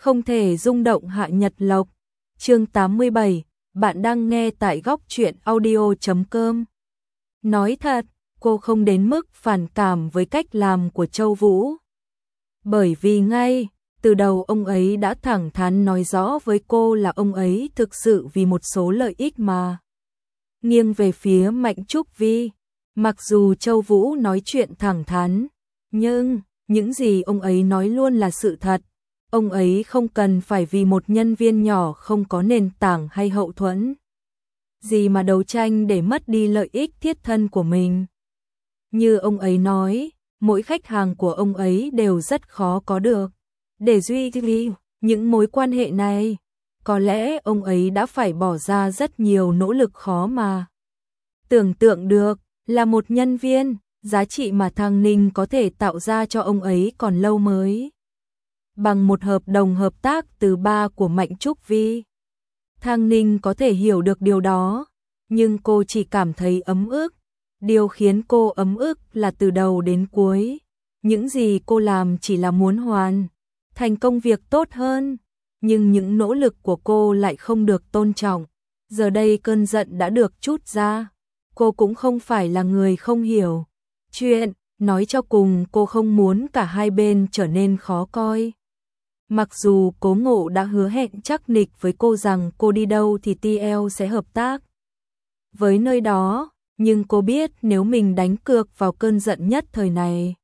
Không thể rung động Hạ Nhật Lộc. Chương 87, bạn đang nghe tại góc truyện audio.com. Nói thật, cô không đến mức phản cảm với cách làm của Châu Vũ. Bởi vì ngay từ đầu ông ấy đã thẳng thắn nói rõ với cô là ông ấy thực sự vì một số lợi ích mà nghiêng về phía Mạnh Trúc Vi. Mặc dù Châu Vũ nói chuyện thẳng thắn, nhưng những gì ông ấy nói luôn là sự thật. Ông ấy không cần phải vì một nhân viên nhỏ không có nền tảng hay hậu thuẫn gì mà đấu tranh để mất đi lợi ích thiết thân của mình. Như ông ấy nói, mỗi khách hàng của ông ấy đều rất khó có được. Để duy trì những mối quan hệ này, có lẽ ông ấy đã phải bỏ ra rất nhiều nỗ lực khó mà tưởng tượng được. Là một nhân viên, giá trị mà Thang Ninh có thể tạo ra cho ông ấy còn lâu mới bằng một hợp đồng hợp tác từ ba của Mạnh Trúc Vi. Thang Ninh có thể hiểu được điều đó, nhưng cô chỉ cảm thấy ấm ức. Điều khiến cô ấm ức là từ đầu đến cuối, những gì cô làm chỉ là muốn hoàn thành công việc tốt hơn, nhưng những nỗ lực của cô lại không được tôn trọng. Giờ đây cơn giận đã được trút ra. Cô cũng không phải là người không hiểu chuyện, nói cho cùng cô không muốn cả hai bên trở nên khó coi. Mặc dù Cố Ngộ đã hứa hẹn chắc nịch với cô rằng cô đi đâu thì TL sẽ hợp tác với nơi đó, nhưng cô biết nếu mình đánh cược vào cơn giận nhất thời này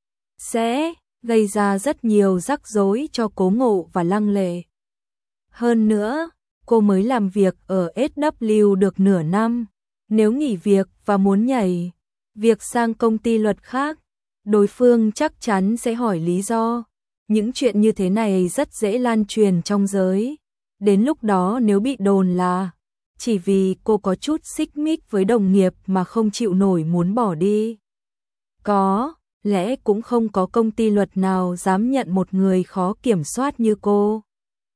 sẽ gây ra rất nhiều rắc rối cho Cố Ngộ và Lăng Lệ. Hơn nữa, cô mới làm việc ở SW được nửa năm. Nếu nghỉ việc và muốn nhảy việc sang công ty luật khác, đối phương chắc chắn sẽ hỏi lý do. Những chuyện như thế này rất dễ lan truyền trong giới. Đến lúc đó nếu bị đồn là chỉ vì cô có chút xích mích với đồng nghiệp mà không chịu nổi muốn bỏ đi, có lẽ cũng không có công ty luật nào dám nhận một người khó kiểm soát như cô.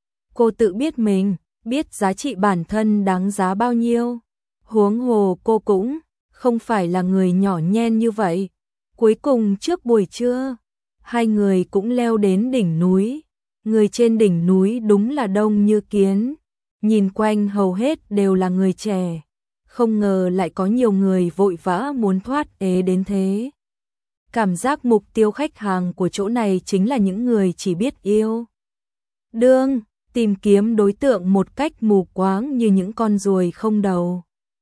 Cô tự biết mình, biết giá trị bản thân đáng giá bao nhiêu. Huống hồ cô cũng không phải là người nhỏ nhen như vậy. Cuối cùng trước buổi trưa, hai người cũng leo đến đỉnh núi. Người trên đỉnh núi đúng là đông như kiến. Nhìn quanh hầu hết đều là người trẻ. Không ngờ lại có nhiều người vội vã muốn thoát ế đến thế. Cảm giác mục tiêu khách hàng của chỗ này chính là những người chỉ biết yêu đương, tìm kiếm đối tượng một cách mù quáng như những con ruồi không đầu.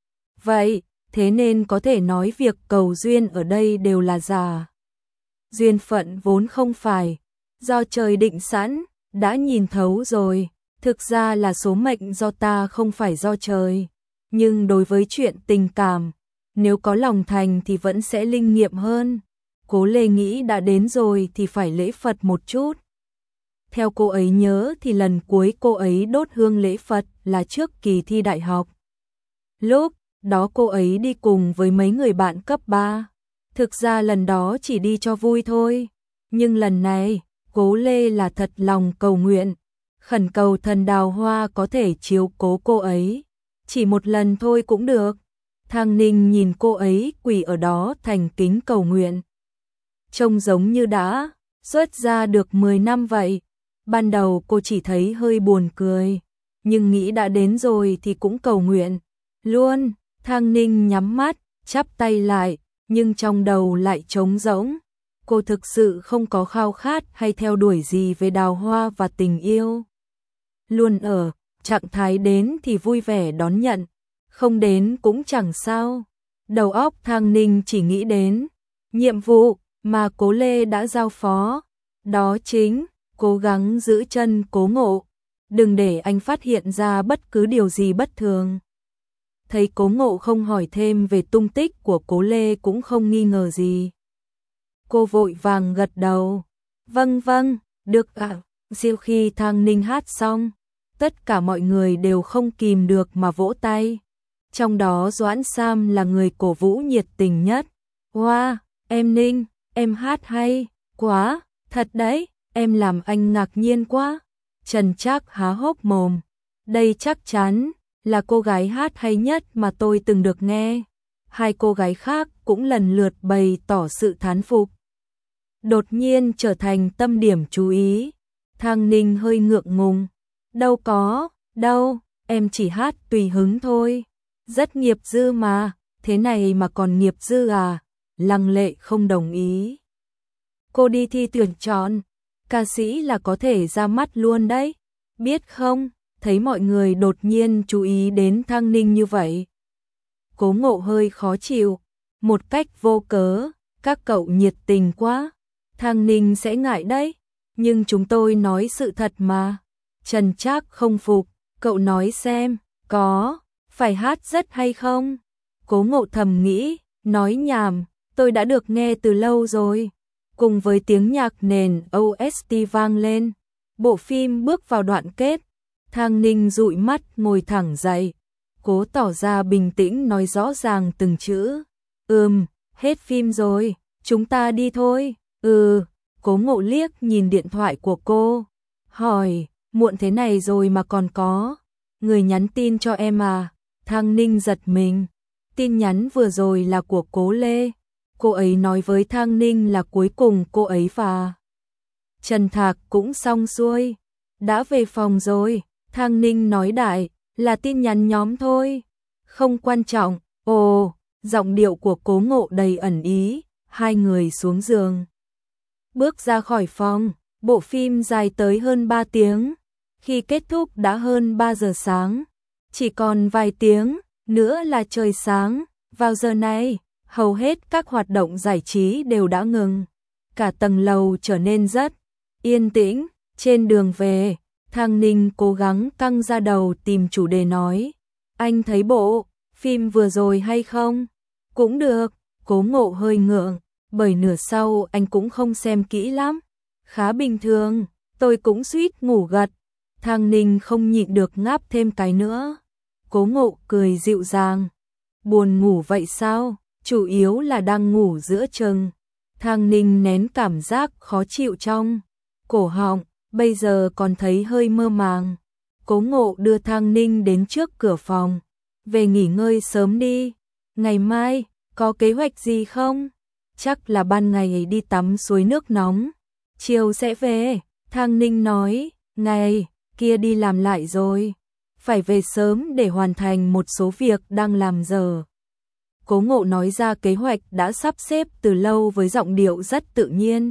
Vậy, thế nên có thể nói việc cầu duyên ở đây đều là giả. Duyên phận vốn không phải do trời định sẵn, đã nhìn thấu rồi, thực ra là số mệnh do ta không phải do trời. Nhưng đối với chuyện tình cảm, nếu có lòng thành thì vẫn sẽ linh nghiệm hơn. Cố Lê nghĩ đã đến rồi thì phải lễ Phật một chút. Theo cô ấy nhớ thì lần cuối cô ấy đốt hương lễ Phật là trước kỳ thi đại học. Lúc đó cô ấy đi cùng với mấy người bạn cấp 3. Thực ra lần đó chỉ đi cho vui thôi. Nhưng lần này, Cố Lê là thật lòng cầu nguyện, khẩn cầu thần đào hoa có thể chiếu cố cô ấy. Chỉ một lần thôi cũng được. Thang Ninh nhìn cô ấy quỳ ở đó thành kính cầu nguyện. Trông giống như đã xuất ra được 10 năm vậy. Ban đầu cô chỉ thấy hơi buồn cười, nhưng nghĩ đã đến rồi thì cũng cầu nguyện luôn. Thang Ninh nhắm mắt, chắp tay lại, nhưng trong đầu lại trống rỗng. Cô thực sự không có khao khát hay theo đuổi gì về đào hoa và tình yêu. Luôn ở trạng thái đến thì vui vẻ đón nhận, không đến cũng chẳng sao. Đầu óc Thang Ninh chỉ nghĩ đến nhiệm vụ mà Cố Lê đã giao phó, đó chính cố gắng giữ chân Cố Ngộ, đừng để anh phát hiện ra bất cứ điều gì bất thường. Thấy Cố Ngộ không hỏi thêm về tung tích của Cố Lê cũng không nghi ngờ gì. Cô vội vàng gật đầu. Vâng vâng, được ạ. Sau khi Thang Ninh hát xong, tất cả mọi người đều không kìm được mà vỗ tay. Trong đó Doãn Sam là người cổ vũ nhiệt tình nhất. Wow, em Ninh, em hát hay quá, thật đấy, em làm anh ngạc nhiên quá. Trần Trác há hốc mồm. Đây chắc chắn là cô gái hát hay nhất mà tôi từng được nghe. Hai cô gái khác cũng lần lượt bày tỏ sự thán phục. Đột nhiên trở thành tâm điểm chú ý. Thang Ninh hơi ngượng ngùng. Đâu có, đâu, em chỉ hát tùy hứng thôi. Rất nghiệp dư mà, thế này mà còn nghiệp dư à? Lăng Lệ không đồng ý. Cô đi thi tuyển chọn, ca sĩ là có thể ra mắt luôn đấy. Biết không, thấy mọi người đột nhiên chú ý đến Thang Ninh như vậy. Cố Ngộ hơi khó chịu, một cách vô cớ, các cậu nhiệt tình quá. Thang Ninh sẽ ngại đấy, nhưng chúng tôi nói sự thật mà. Trần Trác không phục, cậu nói xem, có, phải hát rất hay không? Cố Ngộ thầm nghĩ, nói nhảm, tôi đã được nghe từ lâu rồi. Cùng với tiếng nhạc nền OST vang lên, bộ phim bước vào đoạn kết. Thang Ninh dụi mắt ngồi thẳng dậy, cố tỏ ra bình tĩnh nói rõ ràng từng chữ. Hết phim rồi, chúng ta đi thôi. Cố Ngộ liếc nhìn điện thoại của cô, hỏi, muộn thế này rồi mà còn có người nhắn tin cho em à? Thang Ninh giật mình, tin nhắn vừa rồi là của Cố Lê. Cô ấy nói với Thang Ninh là cuối cùng cô ấy và Trần Thạc cũng xong xuôi, đã về phòng rồi. Thang Ninh nói đại, là tin nhắn nhóm thôi, không quan trọng. Ồ, giọng điệu của Cố Ngộ đầy ẩn ý. Hai người xuống giường, bước ra khỏi phòng. Bộ phim dài tới hơn 3 tiếng, khi kết thúc đã hơn 3 giờ sáng, chỉ còn vài tiếng nữa là trời sáng. Vào giờ này, hầu hết các hoạt động giải trí đều đã ngừng, cả tầng lầu trở nên rất yên tĩnh. Trên đường về, Thang Ninh cố gắng căng ra đầu tìm chủ đề nói, anh thấy bộ phim vừa rồi hay không? Cũng được. Cố Ngộ hơi ngượng, bởi nửa sau anh cũng không xem kỹ lắm. Khá bình thường, tôi cũng suýt ngủ gật. Thang Ninh không nhịn được ngáp thêm cái nữa. Cố Ngộ cười dịu dàng, buồn ngủ vậy sao? Chủ yếu là đang ngủ giữa chừng. Thang Ninh nén cảm giác khó chịu trong cổ họng, bây giờ còn thấy hơi mơ màng. Cố Ngộ đưa Thang Ninh đến trước cửa phòng, về nghỉ ngơi sớm đi. Ngày mai, có kế hoạch gì không? Chắc là ban ngày đi tắm suối nước nóng, chiều sẽ về. Thang Ninh nói, ngày kia đi làm lại rồi, phải về sớm để hoàn thành một số việc đang làm giờ. Cố Ngộ nói ra kế hoạch đã sắp xếp từ lâu với giọng điệu rất tự nhiên.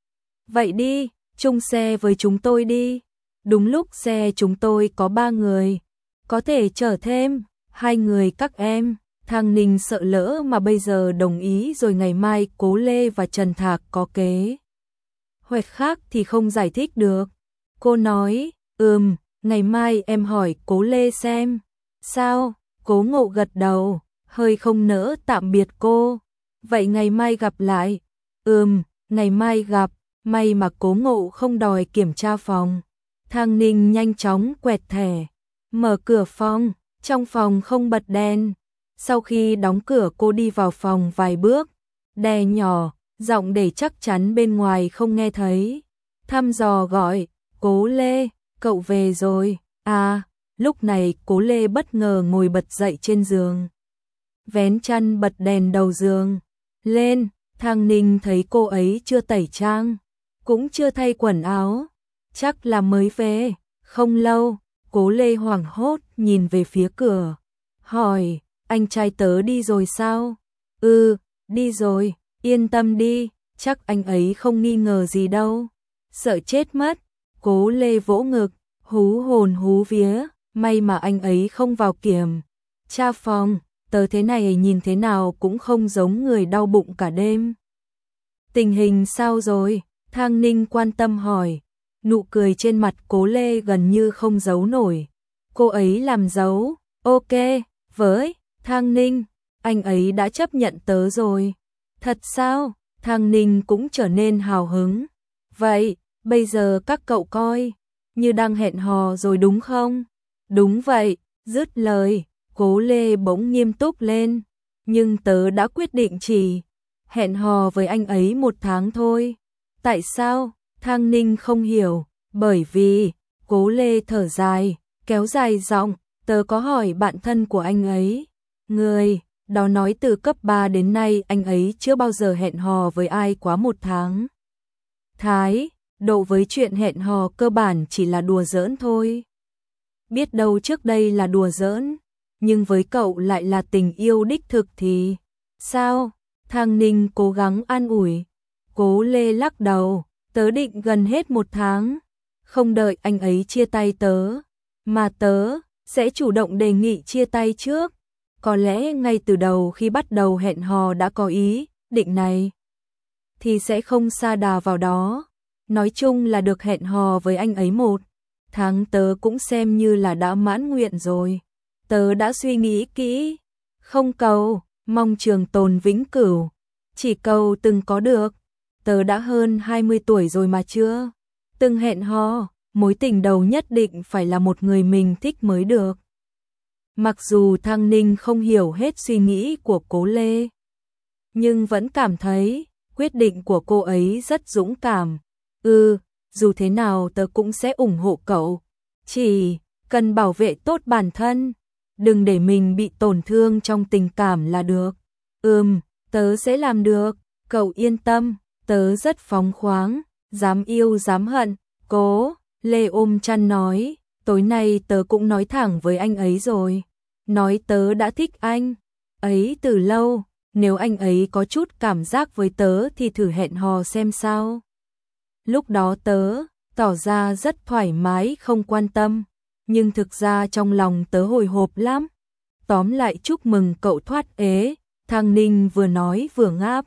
Vậy đi, chung xe với chúng tôi đi. Đúng lúc xe chúng tôi có 3 người, có thể chở thêm 2 người các em. Thang Ninh sợ lỡ mà bây giờ đồng ý rồi ngày mai Cố Lê và Trần Thạc có kế hoạch khác thì không giải thích được. Cô nói, ngày mai em hỏi Cố Lê xem. Sao? Cố Ngộ gật đầu, hơi không nỡ tạm biệt cô. Vậy ngày mai gặp lại. Ngày mai gặp. May mà Cố Ngộ không đòi kiểm tra phòng. Thang Ninh nhanh chóng quẹt thẻ, mở cửa phòng. Trong phòng không bật đèn. Sau khi đóng cửa cô đi vào phòng vài bước, đè nhỏ giọng để chắc chắn bên ngoài không nghe thấy, thăm dò gọi, Cố Lê, cậu về rồi à? Lúc này Cố Lê bất ngờ ngồi bật dậy trên giường, vén chăn bật đèn đầu giường lên. Thang Ninh thấy cô ấy chưa tẩy trang, cũng chưa thay quần áo, chắc là mới về không lâu. Cố Lê hoảng hốt nhìn về phía cửa, hỏi, anh trai tớ đi rồi sao? Đi rồi, yên tâm đi, chắc anh ấy không nghi ngờ gì đâu. Sợ chết mất. Cố Lê vỗ ngực, hú hồn hú vía, may mà anh ấy không vào kiểm tra phòng, tớ thế này nhìn thế nào cũng không giống người đau bụng cả đêm. Tình hình sao rồi? Thang Ninh quan tâm hỏi. Nụ cười trên mặt Cố Lê gần như không giấu nổi. Cô ấy làm giấu, ok, với Thang Ninh, anh ấy đã chấp nhận tớ rồi. Thật sao? Thang Ninh cũng trở nên hào hứng. Vậy, bây giờ các cậu coi, như đang hẹn hò rồi đúng không? Đúng vậy, dứt lời, Cố Lê bỗng nghiêm túc lên. Nhưng tớ đã quyết định chỉ hẹn hò với anh ấy 1 tháng thôi. Tại sao? Thang Ninh không hiểu. Bởi vì, Cố Lê thở dài, kéo dài giọng, tớ có hỏi bạn thân của anh ấy. Người đó nói từ cấp 3 đến nay anh ấy chưa bao giờ hẹn hò với ai quá 1 tháng. độ với chuyện hẹn hò cơ bản chỉ là đùa giỡn thôi. Biết đâu trước đây là đùa giỡn, nhưng với cậu lại là tình yêu đích thực thì sao? Thang Ninh cố gắng an ủi. Cố Lê lắc đầu, tớ định gần hết 1 tháng, không đợi anh ấy chia tay tớ, mà tớ sẽ chủ động đề nghị chia tay trước. Có lẽ ngay từ đầu khi bắt đầu hẹn hò đã có ý định này, thì sẽ không sa đà vào đó. Nói chung là được hẹn hò với anh ấy 1 tháng tớ cũng xem như là đã mãn nguyện rồi. Tớ đã suy nghĩ kỹ, không cầu mong trường tồn vĩnh cửu, chỉ cầu từng có được. Tớ đã hơn 20 tuổi rồi mà chưa từng hẹn hò, mối tình đầu nhất định phải là một người mình thích mới được. Mặc dù Thang Ninh không hiểu hết suy nghĩ của Cố Lê, nhưng vẫn cảm thấy quyết định của cô ấy rất dũng cảm. Dù thế nào tớ cũng sẽ ủng hộ cậu, chỉ cần bảo vệ tốt bản thân, đừng để mình bị tổn thương trong tình cảm là được. Tớ sẽ làm được, cậu yên tâm, tớ rất phóng khoáng, dám yêu dám hận. Cố Lê ôm chăn nói, tối nay tớ cũng nói thẳng với anh ấy rồi, nói tớ đã thích anh ấy từ lâu, nếu anh ấy có chút cảm giác với tớ thì thử hẹn hò xem sao. Lúc đó tớ tỏ ra rất thoải mái không quan tâm, nhưng thực ra trong lòng tớ hồi hộp lắm. Tóm lại chúc mừng cậu thoát ế. Thang Ninh vừa nói vừa ngáp.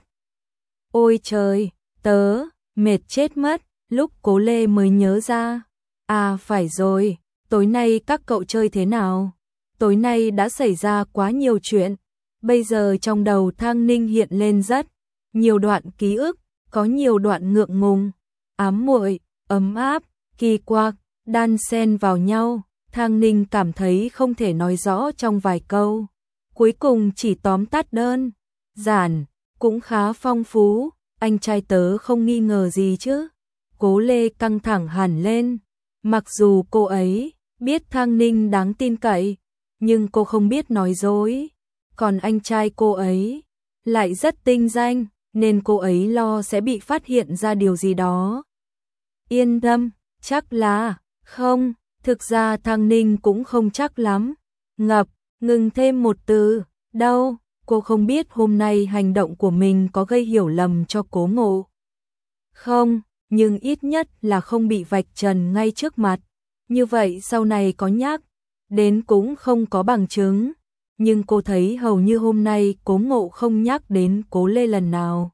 Ôi trời, tớ mệt chết mất. Lúc Cố Lê mới nhớ ra. À phải rồi, tối nay các cậu chơi thế nào? Tối nay đã xảy ra quá nhiều chuyện. Bây giờ trong đầu Thang Ninh hiện lên rất nhiều đoạn ký ức, có nhiều đoạn ngượng ngùng, ám muội, ấm áp, kỳ quặc, đan xen vào nhau. Thang Ninh cảm thấy không thể nói rõ trong vài câu, cuối cùng chỉ tóm tắt đơn giản, cũng khá phong phú. Anh trai tớ không nghi ngờ gì chứ? Cố Lê căng thẳng hẳn lên. Mặc dù cô ấy biết Thang Ninh đáng tin cậy, nhưng cô không biết nói dối. Còn anh trai cô ấy lại rất tinh danh, nên cô ấy lo sẽ bị phát hiện ra điều gì đó. Yên tâm, chắc là không. Thực ra Thang Ninh cũng không chắc lắm. Ngừng thêm một từ. Đâu, cô không biết hôm nay hành động của mình có gây hiểu lầm cho Cố Ngộ không, nhưng ít nhất là không bị vạch trần ngay trước mặt. Như vậy sau này có nhắc đến cũng không có bằng chứng. Nhưng cô thấy hầu như hôm nay Cố Ngộ không nhắc đến Cố Lê lần nào,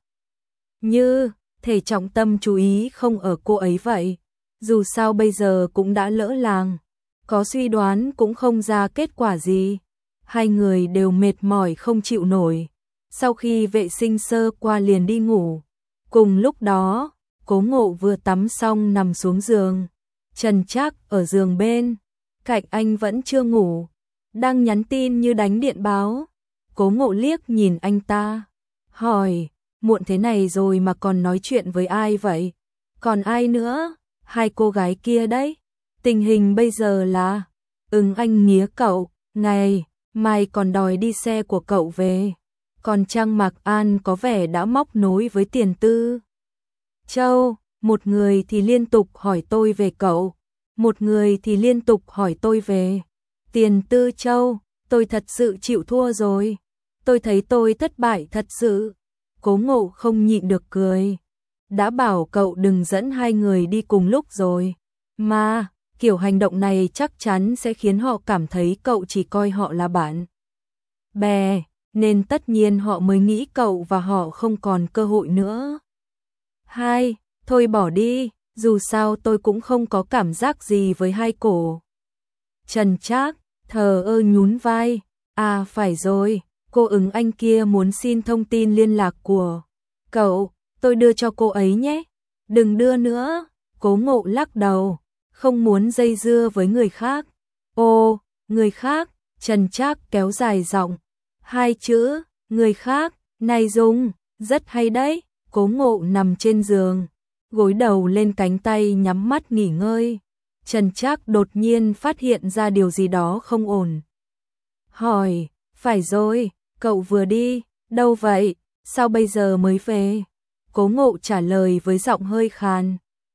như thể trọng tâm chú ý không ở cô ấy vậy. Dù sao bây giờ cũng đã lỡ làng, có suy đoán cũng không ra kết quả gì. Hai người đều mệt mỏi không chịu nổi, sau khi vệ sinh sơ qua liền đi ngủ. Cùng lúc đó, Cố Ngộ vừa tắm xong nằm xuống giường, Trần Trác ở giường bên cạnh anh vẫn chưa ngủ, đang nhắn tin như đánh điện báo. Cố Ngộ liếc nhìn anh ta, hỏi, muộn thế này rồi mà còn nói chuyện với ai vậy? Còn ai nữa? Hai cô gái kia đấy. Tình hình bây giờ là, anh nghía cậu, ngày mai còn đòi đi xe của cậu về. Còn Trang Mạc An có vẻ đã móc nối với Tiền Tư Châu, một người thì liên tục hỏi tôi về cậu, một người thì liên tục hỏi tôi về Tiền Tư Châu. Tôi thật sự chịu thua rồi. Tôi thấy tôi thất bại thật sự. Cố Ngộ không nhịn được cười. Đã bảo cậu đừng dẫn hai người đi cùng lúc rồi. Mà, kiểu hành động này chắc chắn sẽ khiến họ cảm thấy cậu chỉ coi họ là bạn bè, nên tất nhiên họ mới nghĩ cậu và họ không còn cơ hội nữa. Thôi bỏ đi, dù sao tôi cũng không có cảm giác gì với hai cổ. Trần Trác thờ ơ nhún vai. À phải rồi, cô anh kia muốn xin thông tin liên lạc của cậu, tôi đưa cho cô ấy nhé. Đừng đưa nữa. Cố Ngộ lắc đầu, không muốn dây dưa với người khác. Ồ, người khác? Trần Trác kéo dài giọng. Hai chữ, người khác, này Dung, rất hay đấy. Cố Ngộ nằm trên giường, gối đầu lên cánh tay nhắm mắt nghỉ ngơi. Trần Trác đột nhiên phát hiện ra điều gì đó không ổn. Hỏi, phải rồi, cậu vừa đi, đâu vậy, sao bây giờ mới về? Cố Ngộ trả lời với giọng hơi khàn.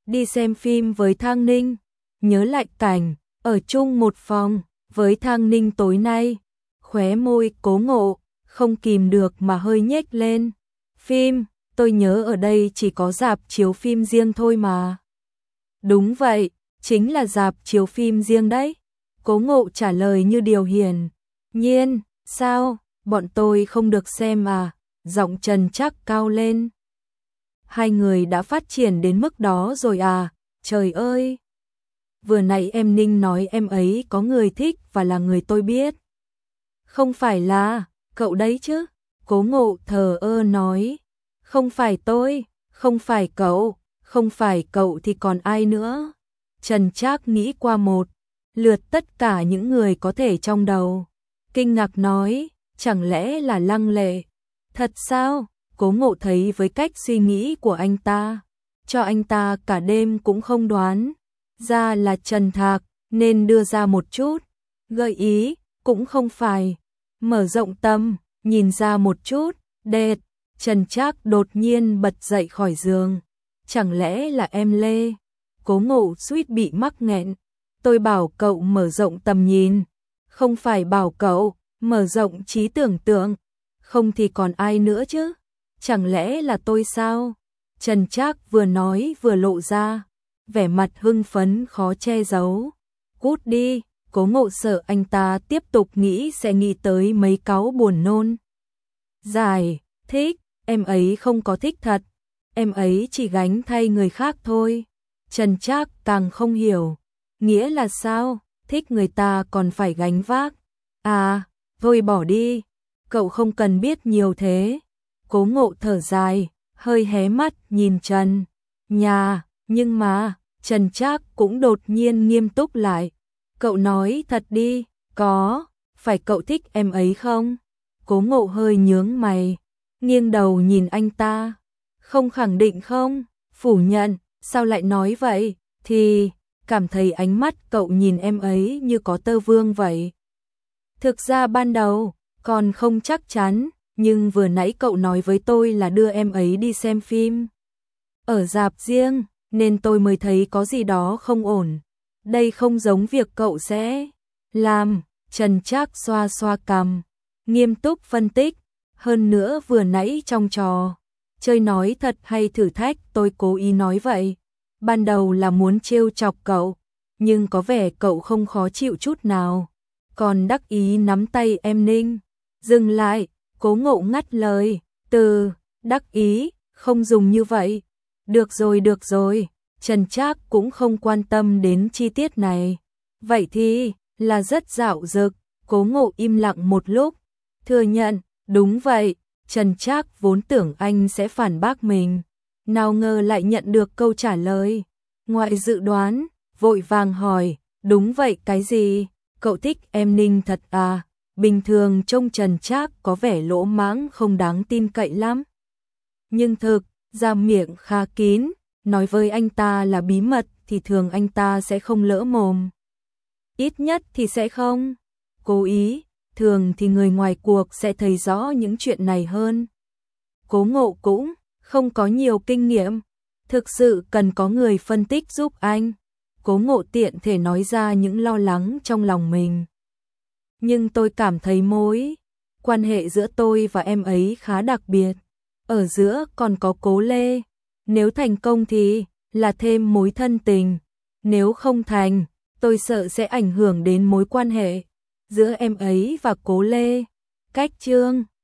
đi xem phim với Thang Ninh, nhớ lại cảnh ở chung một phòng với Thang Ninh tối nay, khóe môi Cố Ngộ không kìm được mà hơi nhếch lên. Phim, tôi nhớ ở đây chỉ có rạp chiếu phim riêng thôi mà. Đúng vậy, chính là rạp chiếu phim riêng đấy. Cố Ngộ trả lời như điều hiển nhiên. Sao, bọn tôi không được xem à? Giọng Trần Trác cao lên. Hai người đã phát triển đến mức đó rồi à? Trời ơi! Vừa nãy em Ninh nói em ấy có người thích và là người tôi biết. Không phải là cậu đấy chứ? Cố Ngộ thờ ơ nói. Không phải tôi, không phải cậu, không phải cậu thì còn ai nữa? Trần Trác nghĩ qua một lượt tất cả những người có thể trong đầu. Kinh ngạc nói, chẳng lẽ là Lăng Lệ? Thật sao? Cố Ngộ thấy với cách suy nghĩ của anh ta, cho anh ta cả đêm cũng không đoán ra là Trần Thạc, nên đưa ra một chút gợi ý, cũng không phải. Mở rộng tâm, nhìn ra một chút, đệt. Trần Trác đột nhiên bật dậy khỏi giường. Chẳng lẽ là em Lê? Cố Ngộ suýt bị mắc nghẹn. Tôi bảo cậu mở rộng tầm nhìn, không phải bảo cậu mở rộng trí tưởng tượng. Không thì còn ai nữa chứ? Chẳng lẽ là tôi sao? Trần Trác vừa nói vừa lộ ra vẻ mặt hưng phấn khó che giấu. Cút đi. Cố Ngộ sợ anh ta tiếp tục nghĩ sẽ nghĩ tới mấy cáu buồn nôn. Giải thích, em ấy không có thích thật, em ấy chỉ gánh thay người khác thôi. Trần Trác càng không hiểu, nghĩa là sao? Thích người ta còn phải gánh vác. À, thôi bỏ đi, cậu không cần biết nhiều thế. Cố Ngộ thở dài, hơi hé mắt nhìn Trần Nhà, nhưng mà Trần Trác cũng đột nhiên nghiêm túc lại. Cậu nói thật đi, có phải cậu thích em ấy không? Cố Ngộ hơi nhướng mày, nghiêng đầu nhìn anh ta. Không khẳng định không? Phủ nhận, sao lại nói vậy? Thì cảm thấy ánh mắt cậu nhìn em ấy như có tơ vương vậy. Thực ra ban đầu còn không chắc chắn, nhưng vừa nãy cậu nói với tôi là đưa em ấy đi xem phim ở rạp riêng, nên tôi mới thấy có gì đó không ổn. Đây không giống việc cậu sẽ làm. Trần Trác xoa xoa cằm, nghiêm túc phân tích. Hơn nữa vừa nãy trong trò chơi nói thật hay thử thách tôi cố ý nói vậy. Ban đầu là muốn trêu chọc cậu, nhưng có vẻ cậu không khó chịu chút nào. Còn đắc ý nắm tay em Ninh. Dừng lại, Cố Ngộ ngắt lời. Từ đắc ý, không dùng như vậy. Được rồi. Trần Trác cũng không quan tâm đến chi tiết này. Vậy thì là rất dạo dực. Cố Ngộ im lặng một lúc, thừa nhận, đúng vậy. Trần Trác vốn tưởng anh sẽ phản bác mình, nào ngờ lại nhận được câu trả lời ngoại dự đoán, vội vàng hỏi, đúng vậy cái gì? Cậu thích em Ninh thật à? Bình thường trông Trần Trác có vẻ lỗ mãng không đáng tin cậy lắm, nhưng thực ra miệng khá kín, nói với anh ta là bí mật thì thường anh ta sẽ không lỡ mồm. Ít nhất thì sẽ không cố ý, thường thì người ngoài cuộc sẽ thấy rõ những chuyện này hơn. Cố Ngộ cũng không có nhiều kinh nghiệm, thực sự cần có người phân tích giúp anh. Cố Ngộ tiện thể nói ra những lo lắng trong lòng mình. Nhưng tôi cảm thấy mối quan hệ giữa tôi và em ấy khá đặc biệt. Ở giữa còn có Cố Lê. Nếu thành công thì là thêm mối thân tình. Nếu không thành, tôi sợ sẽ ảnh hưởng đến mối quan hệ giữa em ấy và Cố Lê. Cách chương